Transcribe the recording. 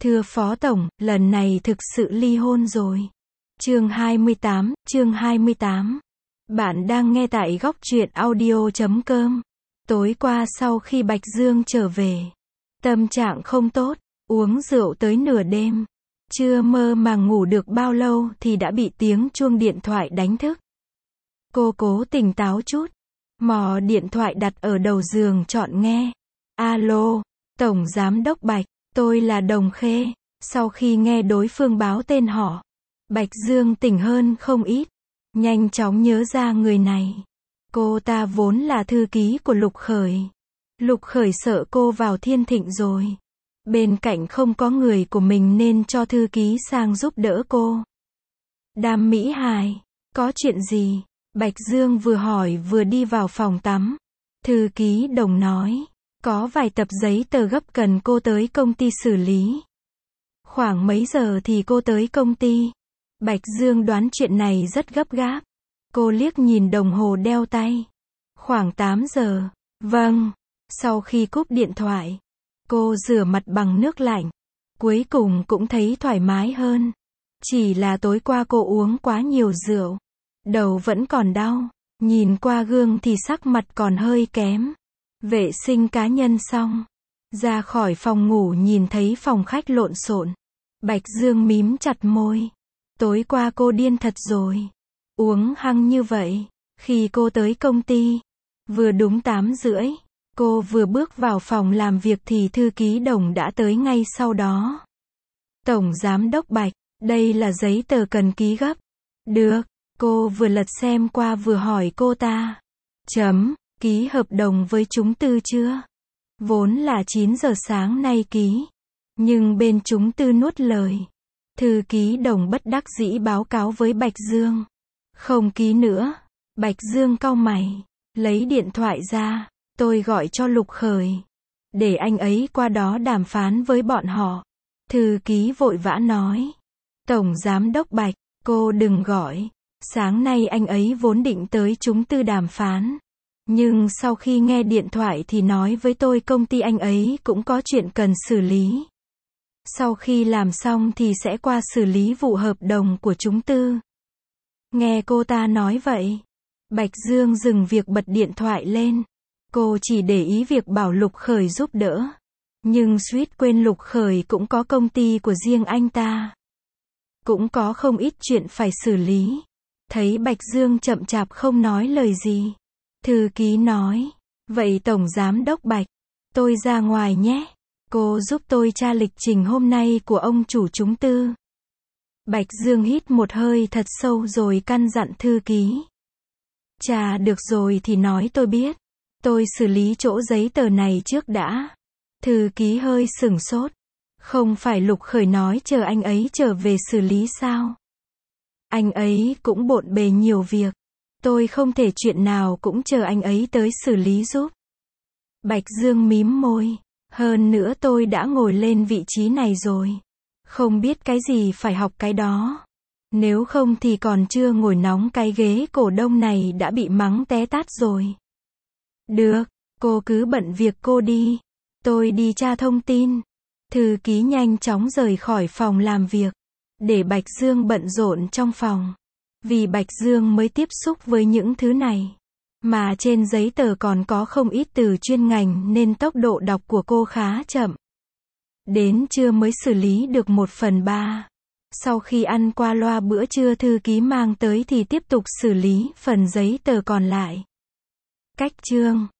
Thưa Phó Tổng, lần này thực sự ly hôn rồi. Chương 28. Bạn đang nghe tại góc truyện audio.com. Tối qua sau khi Bạch Dương trở về, tâm trạng không tốt, uống rượu tới nửa đêm. Chưa mơ màng ngủ được bao lâu thì đã bị tiếng chuông điện thoại đánh thức. Cô cố tỉnh táo chút, mò điện thoại đặt ở đầu giường chọn nghe. Alo, Tổng Giám đốc Bạch, tôi là Đồng Khê. Sau khi nghe đối phương báo tên họ, Bạch Dương tỉnh hơn không ít, nhanh chóng nhớ ra người này. Cô ta vốn là thư ký của Lục Khởi. Lục Khởi sợ cô vào Thiên Thịnh rồi, bên cạnh không có người của mình nên cho thư ký sang giúp đỡ cô. Đàm Mỹ Hài, có chuyện gì? Bạch Dương vừa hỏi vừa đi vào phòng tắm. Thư ký Đồng nói, có vài tập giấy tờ gấp cần cô tới công ty xử lý. Khoảng mấy giờ thì cô tới công ty? Bạch Dương đoán chuyện này rất gấp gáp. Cô liếc nhìn đồng hồ đeo tay. Khoảng 8 giờ. Vâng. Sau khi cúp điện thoại, cô rửa mặt bằng nước lạnh. Cuối cùng cũng thấy thoải mái hơn. Chỉ là tối qua cô uống quá nhiều rượu. Đầu vẫn còn đau. Nhìn qua gương thì sắc mặt còn hơi kém. Vệ sinh cá nhân xong, ra khỏi phòng ngủ nhìn thấy phòng khách lộn xộn. Bạch Dương mím chặt môi. Tối qua cô điên thật rồi. Uống hăng như vậy. Khi cô tới công ty, vừa đúng 8 rưỡi, cô vừa bước vào phòng làm việc thì thư ký Đồng đã tới ngay sau đó. Tổng Giám đốc Bạch, đây là giấy tờ cần ký gấp. Được, cô vừa lật xem qua vừa hỏi cô ta. Ký hợp đồng với chúng tư chưa? Vốn là 9 giờ sáng nay ký, nhưng bên chúng tư nuốt lời. Thư ký Đồng bất đắc dĩ báo cáo với Bạch Dương. Không ký nữa. Bạch Dương cau mày, lấy điện thoại ra. Tôi gọi cho Lục Khởi, để anh ấy qua đó đàm phán với bọn họ. Thư ký vội vã nói. Tổng Giám đốc Bạch, cô đừng gọi. Sáng nay anh ấy vốn định tới chúng tư đàm phán. Nhưng sau khi nghe điện thoại thì nói với tôi công ty anh ấy cũng có chuyện cần xử lý. Sau khi làm xong thì sẽ qua xử lý vụ hợp đồng của chúng tư. Nghe cô ta nói vậy, Bạch Dương dừng việc bật điện thoại lên. Cô chỉ để ý việc bảo Lục Khởi giúp đỡ. Nhưng suýt quên Lục Khởi cũng có công ty của riêng anh ta. Cũng có không ít chuyện phải xử lý. Thấy Bạch Dương chậm chạp không nói lời gì, thư ký nói, vậy Tổng Giám đốc Bạch, tôi ra ngoài nhé. Cô giúp tôi tra lịch trình hôm nay của ông chủ chúng tư. Bạch Dương hít một hơi thật sâu rồi căn dặn thư ký. Tra được rồi thì nói tôi biết. Tôi xử lý chỗ giấy tờ này trước đã. Thư ký hơi sửng sốt. Không phải Lục Khởi nói chờ anh ấy trở về xử lý sao? Anh ấy cũng bộn bề nhiều việc. Tôi không thể chuyện nào cũng chờ anh ấy tới xử lý giúp. Bạch Dương mím môi. Hơn nữa tôi đã ngồi lên vị trí này rồi. Không biết cái gì phải học cái đó. Nếu không thì còn chưa ngồi nóng cái ghế cổ đông này đã bị mắng té tát rồi. Được, cô cứ bận việc cô đi. Tôi đi tra thông tin. Thư ký nhanh chóng rời khỏi phòng làm việc, để Bạch Dương bận rộn trong phòng. Vì Bạch Dương mới tiếp xúc với những thứ này, mà trên giấy tờ còn có không ít từ chuyên ngành nên tốc độ đọc của cô khá chậm. Đến trưa mới xử lý được 1/3. Sau khi ăn qua loa bữa trưa thư ký mang tới thì tiếp tục xử lý phần giấy tờ còn lại. Cách chương